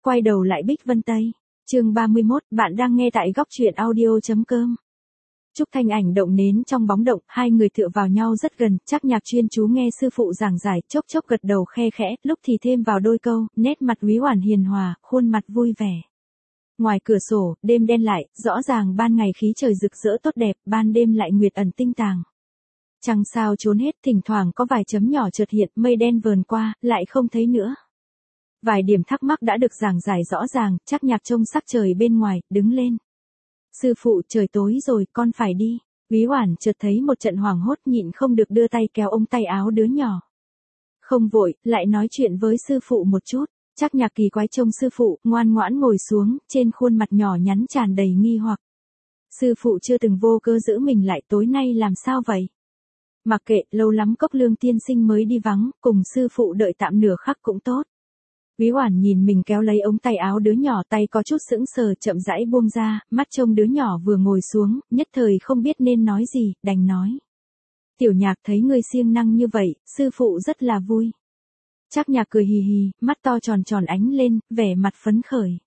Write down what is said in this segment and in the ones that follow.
quay đầu lại Bích Vân Tây. Chương 31, bạn đang nghe tại góc truyện audio.com. Trúc Thanh Ảnh động nến trong bóng động, hai người tựa vào nhau rất gần, Trác Nhạc chuyên chú nghe sư phụ giảng giải, chốc chốc gật đầu khe khẽ, lúc thì thêm vào đôi câu, nét mặt Quý Oản hiền hòa, khuôn mặt vui vẻ. Ngoài cửa sổ, đêm đen lại, rõ ràng ban ngày khí trời rực rỡ tốt đẹp, ban đêm lại nguyệt ẩn tinh tàng. Trăng sao trốn hết, thỉnh thoảng có vài chấm nhỏ chợt hiện, mây đen vờn qua, lại không thấy nữa. Vài điểm thắc mắc đã được giảng giải rõ ràng, Trác Nhạc trông sắc trời bên ngoài, đứng lên. Sư phụ, trời tối rồi, con phải đi. Quý Oản chợt thấy một trận hoảng hốt, nhịn không được đưa tay kéo ống tay áo đứa nhỏ. Không vội, lại nói chuyện với sư phụ một chút. Trác Nhạc kỳ quái trông sư phụ, ngoan ngoãn ngồi xuống, trên khuôn mặt nhỏ nhắn tràn đầy nghi hoặc. Sư phụ chưa từng vô cớ giữ mình lại, tối nay làm sao vậy? Mặc kệ, lâu lắm Cốc Lương tiên sinh mới đi vắng, cùng sư phụ đợi tạm nửa khắc cũng tốt. Quý Oản nhìn mình kéo lấy ống tay áo đứa nhỏ, tay có chút sững sờ, chậm rãi buông ra, mắt trông đứa nhỏ vừa ngồi xuống, nhất thời không biết nên nói gì, đành nói. Tiểu Nhạc, thấy ngươi siêng năng như vậy, sư phụ rất là vui. Trác Nhạc cười hì hì, mắt to tròn tròn ánh lên, vẻ mặt phấn khởi.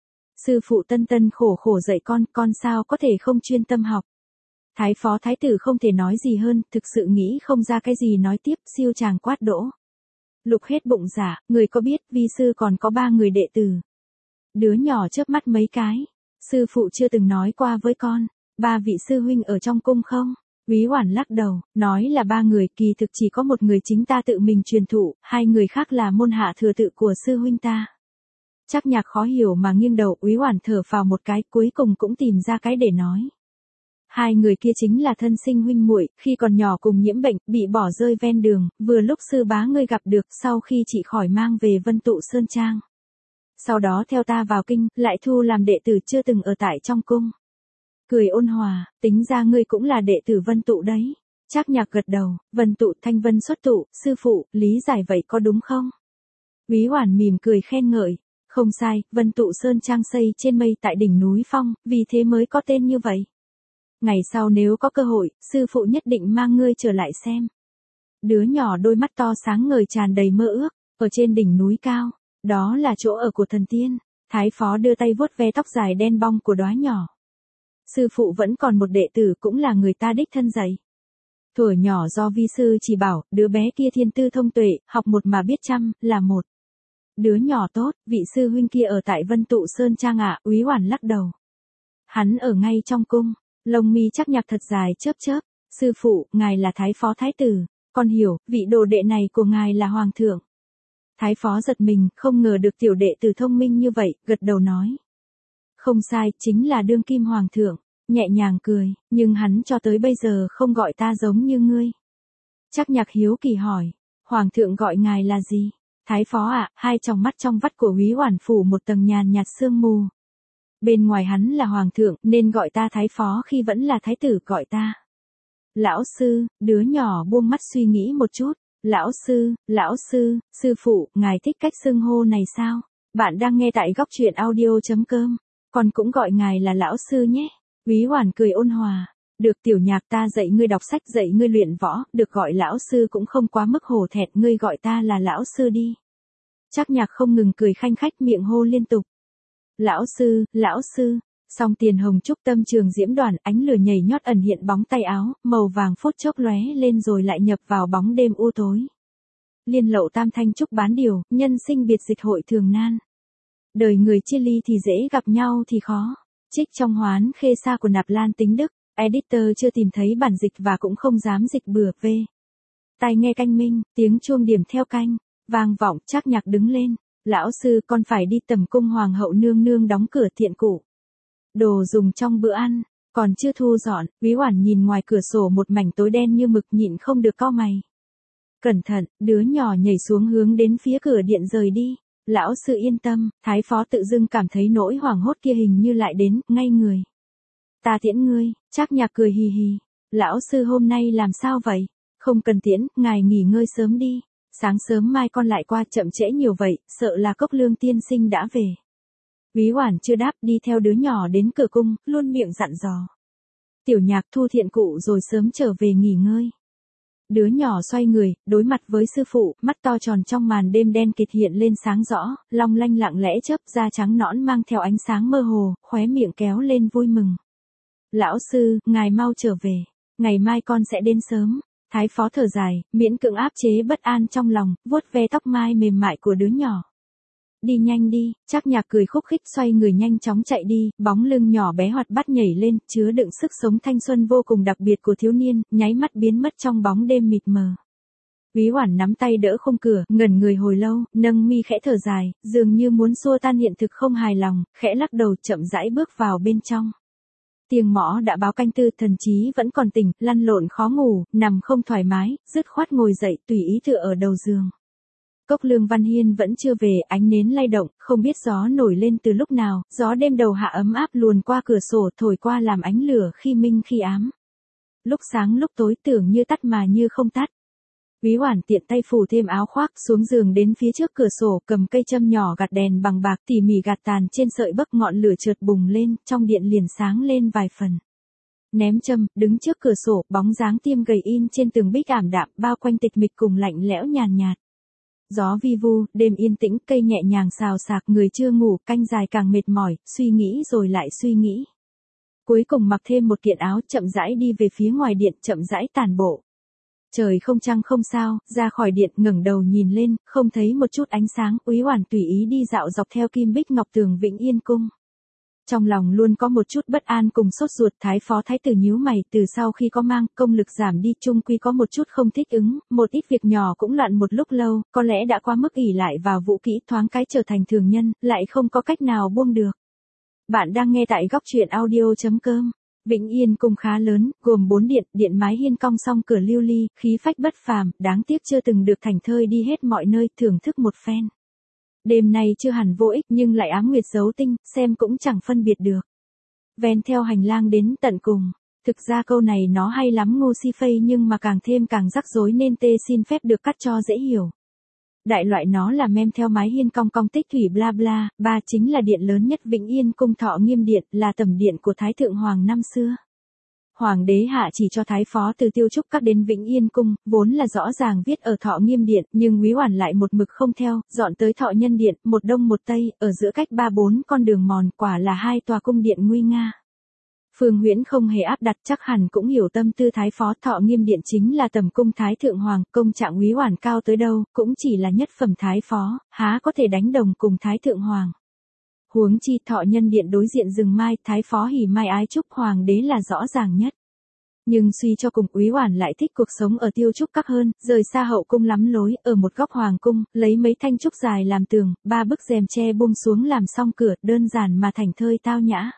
Sư phụ tân tân khổ khổ dạy con sao có thể không chuyên tâm học. Thái phó thái tử không thể nói gì hơn, thực sự nghĩ không ra cái gì nói tiếp, siêu chàng quát đỗ. Lục hết bụng dạ, người có biết vi sư còn có 3 người đệ tử. Đứa nhỏ chớp mắt mấy cái. Sư phụ chưa từng nói qua với con. 3 vị sư huynh ở trong cung không? Quý Oản lắc đầu, nói là 3 người, kỳ thực chỉ có một người chính ta tự mình truyền thụ, 2 người khác là môn hạ thừa tự của sư huynh ta. Trác Nhạc khó hiểu mà nghiêng đầu, Quý Oản thở phào một cái, cuối cùng cũng tìm ra cái để nói. 2 người kia chính là thân sinh huynh muội, khi còn nhỏ cùng nhiễm bệnh, bị bỏ rơi ven đường, vừa lúc sư bá ngươi gặp được, sau khi chị khỏi mang về Vân Tụ Sơn Trang. Sau đó theo ta vào kinh, lại thu làm đệ tử, chưa từng ở tại trong cung. Cười ôn hòa, tính ra ngươi cũng là đệ tử Vân Tụ đấy. Trác Nhạc gật đầu, Vân Tụ, thanh vân xuất tụ, sư phụ, lý giải vậy có đúng không? Quý Oản mỉm cười khen ngợi, không sai, Vân Tụ Sơn Trang xây trên mây tại đỉnh núi Phong, vì thế mới có tên như vậy. Ngày sau nếu có cơ hội, sư phụ nhất định mang ngươi trở lại xem. Đứa nhỏ đôi mắt to sáng ngời tràn đầy mơ ước, ở trên đỉnh núi cao, đó là chỗ ở của thần tiên. Thái phó đưa tay vuốt ve tóc dài đen bong của đóa nhỏ. Sư phụ vẫn còn một đệ tử, cũng là người ta đích thân dạy. Thuở nhỏ do vi sư chỉ bảo, đứa bé kia thiên tư thông tuệ, học một mà biết trăm, là một. Đứa nhỏ tốt, vị sư huynh kia ở tại Vân Tụ Sơn Trang ạ. Quý Oản lắc đầu. Hắn ở ngay trong cung. Lông mi Trác Nhạc thật dài chớp chớp. Sư phụ, ngài là thái phó thái tử. Con hiểu, vị đồ đệ này của ngài là hoàng thượng. Thái phó giật mình, không ngờ được tiểu đệ tử thông minh như vậy, gật đầu nói. Không sai, chính là đương kim hoàng thượng. Nhẹ nhàng cười, nhưng hắn cho tới bây giờ không gọi ta giống như ngươi. Trác Nhạc hiếu kỳ hỏi, hoàng thượng gọi ngài là gì? Thái phó ạ, hai tròng mắt trong vắt của Quý Oản phủ một tầng nhàn nhạt sương mù. Bên ngoài hắn là hoàng thượng, nên gọi ta thái phó, khi vẫn là thái tử gọi ta lão sư. Đứa nhỏ buông mắt suy nghĩ một chút. Lão sư, sư phụ, ngài thích cách xưng hô này sao? Bạn đang nghe tại góc truyện audio.com. Con cũng gọi ngài là lão sư nhé. Quý Oản cười ôn hòa. Được Tiểu Nhạc, ta dạy ngươi đọc sách, dạy ngươi luyện võ, được gọi lão sư cũng không quá mức hổ thẹn, ngươi gọi ta là lão sư đi. Trác Nhạc không ngừng cười khanh khách, miệng hô liên tục. Lão sư, song tiền hồng trúc tâm trường diễm đoàn, ánh lửa nhảy nhót ẩn hiện bóng tay áo, màu vàng phút chốc lóe lên rồi lại nhập vào bóng đêm u tối. Liên lậu tam thanh trúc bán điều, nhân sinh biệt dịch hội thường nan. Đời người chia ly thì dễ, gặp nhau thì khó. Trích trong Hoán Khê Sa của Nạp Lan Tính Đức, editor chưa tìm thấy bản dịch và cũng không dám dịch bừa về. Tai nghe canh minh, tiếng chuông điểm theo canh, vang vọng. Trác Nhạc đứng lên. Lão sư, con phải đi tầm cung hoàng hậu nương nương đóng cửa thiện cụ. Đồ dùng trong bữa ăn, còn chưa thu dọn. Quý Oản nhìn ngoài cửa sổ một mảnh tối đen như mực, nhịn không được cau mày. Cẩn thận, đứa nhỏ nhảy xuống hướng đến phía cửa điện rời đi. Lão sư yên tâm, thái phó tự dưng cảm thấy nỗi hoảng hốt kia hình như lại đến, ngay người. Ta tiễn ngươi. Trác Nhạc cười hì hì. Lão sư hôm nay làm sao vậy? Không cần tiễn, ngài nghỉ ngơi sớm đi. Sáng sớm mai con lại qua, chậm trễ nhiều vậy, sợ là Cốc Lương tiên sinh đã về. Quý Oản chưa đáp, đi theo đứa nhỏ đến cửa cung, luôn miệng dặn dò. Tiểu Nhạc, thu thiện cụ rồi sớm trở về nghỉ ngơi. Đứa nhỏ xoay người, đối mặt với sư phụ, mắt to tròn trong màn đêm đen kịt hiện lên sáng rõ, long lanh lặng lẽ chớp, da trắng nõn mang theo ánh sáng mơ hồ, khóe miệng kéo lên vui mừng. Lão sư, ngài mau trở về, ngày mai con sẽ đến sớm. Thái phó thở dài, miễn cưỡng áp chế bất an trong lòng, vuốt ve tóc mai mềm mại của đứa nhỏ. Đi nhanh đi, Trác Nhạc cười khúc khích xoay người nhanh chóng chạy đi, bóng lưng nhỏ bé hoạt bát nhảy lên, chứa đựng sức sống thanh xuân vô cùng đặc biệt của thiếu niên, nháy mắt biến mất trong bóng đêm mịt mờ. Quý Hoản nắm tay đỡ khung cửa, ngẩn người hồi lâu, nâng mi khẽ thở dài, dường như muốn xua tan hiện thực không hài lòng, khẽ lắc đầu chậm rãi bước vào bên trong. Tiếng mõ đã báo canh tư, thần trí vẫn còn tỉnh, lăn lộn khó ngủ, nằm không thoải mái, dứt khoát ngồi dậy tùy ý tựa ở đầu giường. Cốc Lương Văn Hiên vẫn chưa về, ánh nến lay động, không biết gió nổi lên từ lúc nào, gió đêm đầu hạ ấm áp luồn qua cửa sổ thổi qua làm ánh lửa khi minh khi ám. Lúc sáng lúc tối tưởng như tắt mà như không tắt. Quý Hoản tiện tay phủ thêm áo khoác xuống giường đến phía trước cửa sổ, cầm cây châm nhỏ gạt đèn bằng bạc tỉ mỉ gạt tàn trên sợi bấc, ngọn lửa chợt bùng lên, trong điện liền sáng lên vài phần. Ném châm, đứng trước cửa sổ, bóng dáng tiêm gầy in trên tường bích ảm đạm, bao quanh tịch mịch cùng lạnh lẽo nhàn nhạt. Gió vi vu, đêm yên tĩnh, cây nhẹ nhàng xào xạc, người chưa ngủ, canh dài càng mệt mỏi, suy nghĩ rồi lại suy nghĩ. Cuối cùng mặc thêm một kiện áo, chậm rãi đi về phía ngoài điện, chậm rãi tản bộ. Trời không trăng không sao, ra khỏi điện, ngẩng đầu nhìn lên, không thấy một chút ánh sáng, Quý Hoản tùy ý đi dạo dọc theo kim bích ngọc tường Vĩnh Yên cung. Trong lòng luôn có một chút bất an cùng sốt ruột, Thái phó thái tử nhíu mày, từ sau khi có mang, công lực giảm đi, chung quy có một chút không thích ứng, một ít việc nhỏ cũng loạn một lúc lâu, có lẽ đã quá mức ỷ lại vào vũ kỹ, thoáng cái trở thành thường nhân, lại không có cách nào buông được. Bạn đang nghe tại góc truyện audio.com. Vĩnh Yên cung khá lớn, gồm 4 điện, điện mái hiên cong song cửa lưu ly, khí phách bất phàm, đáng tiếc chưa từng được thành thơi đi hết mọi nơi, thưởng thức một phen. Đêm nay chưa hẳn vô ích nhưng lại ám nguyệt dấu tinh, xem cũng chẳng phân biệt được. Ven theo hành lang đến tận cùng. Thực ra câu này nó hay lắm Ngô Si Phây nhưng mà càng thêm càng rắc rối nên tê xin phép được cắt cho dễ hiểu. Đại loại nó là mem theo mái hiên cong cong tích thủy bla bla, ba chính là điện lớn nhất Vĩnh Yên cung Thọ Nghiêm Điện, là tẩm điện của Thái Thượng Hoàng năm xưa. Hoàng đế hạ chỉ cho thái phó từ Tiêu Trúc Các đến Vĩnh Yên cung, vốn là rõ ràng viết ở Thọ Nghiêm Điện, nhưng Quý Hoản lại một mực không theo, dọn tới Thọ Nhân Điện, một đông một tây, ở giữa cách 3-4 con đường mòn, quả là hai tòa cung điện nguy nga. Phương Huyễn không hề áp đặt, chắc hẳn cũng hiểu tâm tư thái phó. Thọ Nghiêm Điện chính là tầm cung Thái Thượng Hoàng, công trạng Quý Hoản cao tới đâu, cũng chỉ là nhất phẩm thái phó, há có thể đánh đồng cùng Thái Thượng Hoàng. Huống chi Thọ Nhân Điện đối diện rừng mai, thái phó hỉ mai ái trúc, hoàng đế là rõ ràng nhất. Nhưng suy cho cùng Quý Hoản lại thích cuộc sống ở Tiêu Trúc Các hơn, rời xa hậu cung lắm lối, ở một góc hoàng cung, lấy mấy thanh trúc dài làm tường, 3 bức rèm tre buông xuống làm xong cửa, đơn giản mà thành thơi tao nhã.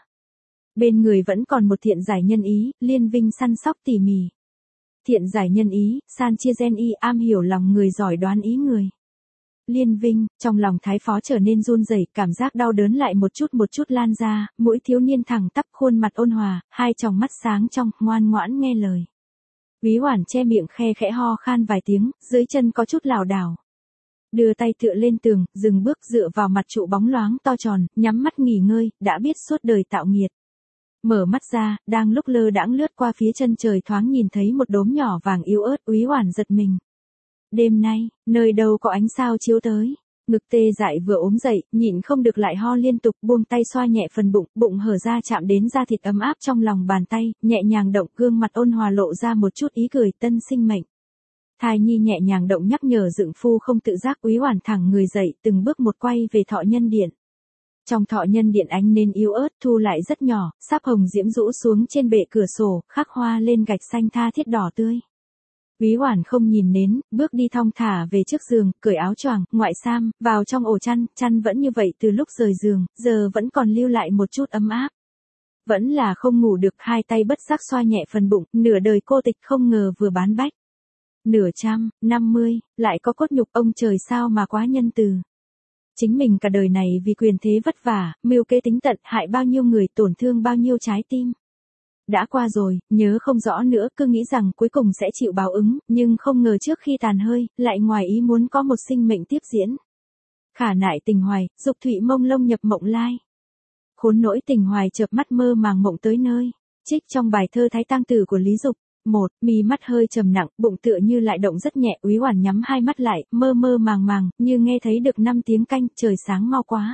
Bên người vẫn còn một thiện giải nhân ý, liên vinh săn sóc tỉ mỉ. Thiện giải nhân ý, san chia gen y, am hiểu lòng người, giỏi đoán ý người. Liên vinh, trong lòng thái phó trở nên run rẩy, cảm giác đau đớn lại một chút lan ra, mũi thiếu niên thẳng tắp, khuôn mặt ôn hòa, hai tròng mắt sáng trong, ngoan ngoãn nghe lời. Quý Hoản che miệng khe khẽ ho khan vài tiếng, dưới chân có chút lảo đảo. Đưa tay tựa lên tường, dừng bước dựa vào mặt trụ bóng loáng to tròn, nhắm mắt nghỉ ngơi, đã biết suốt đời tạo nghiệt. Mở mắt ra, đang lúc lơ đãng lướt qua phía chân trời thoáng nhìn thấy một đốm nhỏ vàng yếu ớt, Quý Hoản giật mình. Đêm nay, nơi đâu có ánh sao chiếu tới. Ngực tê dại vừa ốm dậy, nhịn không được lại ho liên tục, buông tay xoa nhẹ phần bụng, bụng hở ra chạm đến da thịt ấm áp trong lòng bàn tay, nhẹ nhàng động, gương mặt ôn hòa lộ ra một chút ý cười tân sinh mệnh. Thai nhi nhẹ nhàng động nhắc nhở dượng phu không tự giác. Quý Hoản thẳng người dậy, từng bước một quay về Thọ Nhân Điện. Trong Thọ Nhân Điện ánh nến yếu ớt thu lại rất nhỏ, sáp hồng diễm rũ xuống trên bệ cửa sổ, khắc hoa lên gạch xanh tha thiết đỏ tươi. Quý Hoản không nhìn nến, bước đi thong thả về trước giường, cởi áo choàng, ngoại sam, vào trong ổ chăn, chăn vẫn như vậy từ lúc rời giường, giờ vẫn còn lưu lại một chút ấm áp. Vẫn là không ngủ được, hai tay bất giác xoa nhẹ phần bụng, nửa đời cô tịch không ngờ vừa bán bách. Nửa trăm, 50, lại có cốt nhục, ông trời sao mà quá nhân từ. Chính mình cả đời này vì quyền thế vất vả, mưu kế tính tận, hại bao nhiêu người, tổn thương bao nhiêu trái tim. Đã qua rồi, nhớ không rõ nữa, cứ nghĩ rằng cuối cùng sẽ chịu báo ứng, nhưng không ngờ trước khi tàn hơi, lại ngoài ý muốn có một sinh mệnh tiếp diễn. Khả nại tình hoài, dục thụy mông lông nhập mộng lai. Khốn nỗi tình hoài chợp mắt mơ màng mộng tới nơi. Trích trong bài thơ Thái Tang Tử của Lý Dục. 1, mí mắt hơi trầm nặng, bụng tựa như lại động rất nhẹ, Úy Oản nhắm hai mắt lại, mơ mơ màng màng, như nghe thấy được 5 tiếng canh, trời sáng mau quá.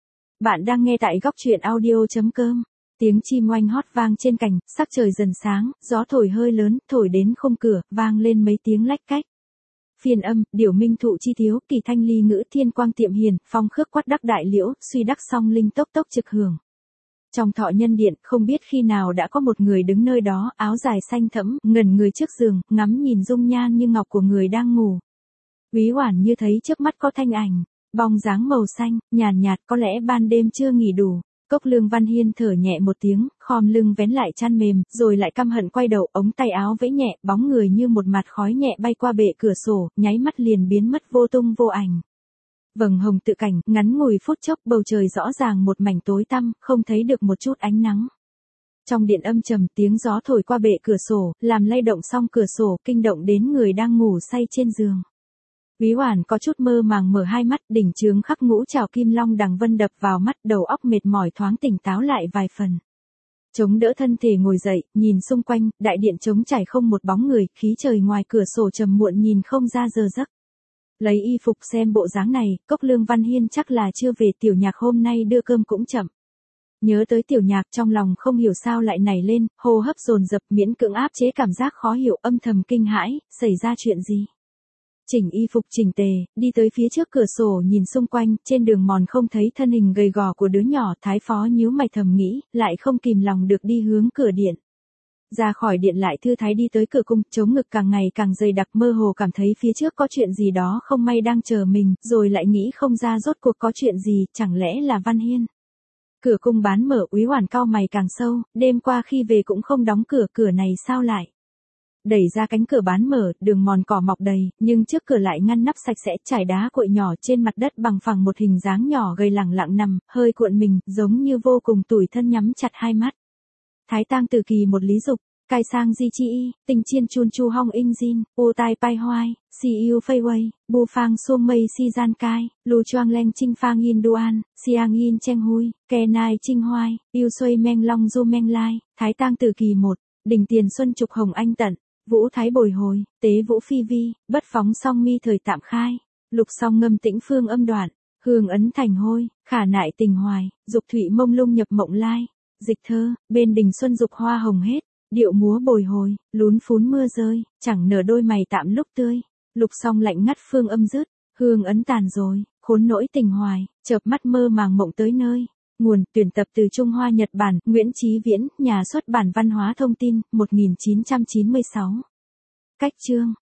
Bạn đang nghe tại góc truyện audio.com. Tiếng chim oanh hót vang trên cành, sắc trời dần sáng, gió thổi hơi lớn, thổi đến khung cửa, vang lên mấy tiếng lách cách. Phiên âm, điểu minh thụ chi thiếu, kỳ thanh ly ngữ thiên quang tiệm hiền, phong khước quát đắc đại liễu, suy đắc song linh tốc tốc trực hưởng. Trong thọ nhân điện, không biết khi nào đã có một người đứng nơi đó, áo dài xanh thẫm, ngẩn người trước giường, ngắm nhìn dung nhan như ngọc của người đang ngủ. Úy Oản như thấy trước mắt có thanh ảnh, bóng dáng màu xanh, nhàn nhạt, có lẽ ban đêm chưa nghỉ đủ. Cốc Lương Văn Hiên thở nhẹ một tiếng, khom lưng vén lại chăn mềm, rồi lại căm hận quay đầu, ống tay áo vẫy nhẹ, bóng người như một mạt khói nhẹ bay qua bệ cửa sổ, nháy mắt liền biến mất vô tung vô ảnh. Vầng hồng tự cảnh, ngắn ngủi phút chốc, bầu trời rõ ràng một mảnh tối tăm, không thấy được một chút ánh nắng. Trong điện âm trầm, tiếng gió thổi qua bệ cửa sổ, làm lay động song cửa sổ, kinh động đến người đang ngủ say trên giường. Úy Oản có chút mơ màng mở hai mắt, đỉnh chướng khắc ngũ trảo kim long đằng vân đập vào mắt, đầu óc mệt mỏi thoáng tỉnh táo lại vài phần. Chống đỡ thân thể ngồi dậy, nhìn xung quanh, đại điện trống trải không một bóng người, khí trời ngoài cửa sổ trầm muộn nhìn không ra giờ giấc. Lấy y phục xem bộ dáng này, Cốc Lương Văn Hiên chắc là chưa về, Tiểu Nhạc hôm nay đưa cơm cũng chậm. Nhớ tới Tiểu Nhạc, trong lòng không hiểu sao lại nảy lên, hô hấp dồn dập, miễn cưỡng áp chế cảm giác khó hiểu, âm thầm kinh hãi, xảy ra chuyện gì? Chỉnh y phục chỉnh tề, đi tới phía trước cửa sổ nhìn xung quanh, trên đường mòn không thấy thân hình gầy gò của đứa nhỏ, Thái Phó nhíu mày thầm nghĩ, lại không kìm lòng được đi hướng cửa điện. Ra khỏi điện lại thư thái đi tới cửa cung, chống ngực càng ngày càng dày đặc, mơ hồ cảm thấy phía trước có chuyện gì đó không may đang chờ mình, rồi lại nghĩ không ra rốt cuộc có chuyện gì, chẳng lẽ là Văn Hiên. Cửa cung bán mở, Úy Oản cau mày càng sâu, đêm qua khi về cũng không đóng cửa, cửa này sao lại? Đẩy ra cánh cửa bán mở, đường mòn cỏ mọc đầy, nhưng trước cửa lại ngăn nắp sạch sẽ, trải đá cuội nhỏ trên mặt đất bằng phẳng, một hình dáng nhỏ gầy lẳng lặng nằm, hơi cuộn mình, giống như vô cùng tủi thân nhắm chặt hai mắt. Thái tang từ kỳ một lý dục, cai sang di chi y, tình chiên chun chu hong in jin, u tai pai hoai, si yêu phây wei, bu phang xuông mây si gian cai, lu choang leng chinh phang yin duan, siang yin cheng hui, ke nai chinh hoai, yêu xuôi meng long du meng lai, thái tang từ kỳ một, đỉnh tiền xuân trục hồng anh tận. Vũ thái bồi hồi, tế vũ phi vi, bất phóng song mi thời tạm khai, lục song ngâm tĩnh phương âm đoạn, hương ấn thành hôi, khả nại tình hoài, dục thụy mông lung nhập mộng lai, dịch thơ, bên đình xuân dục hoa hồng hết, điệu múa bồi hồi, lún phún mưa rơi, chẳng nở đôi mày tạm lúc tươi, lục song lạnh ngắt phương âm dứt, hương ấn tàn rồi, khốn nỗi tình hoài, chợp mắt mơ màng mộng tới nơi. Nguồn tuyển tập từ Trung Hoa Nhật Bản, Nguyễn Chí Viễn, Nhà xuất bản Văn hóa Thông tin, 1996. Cách chương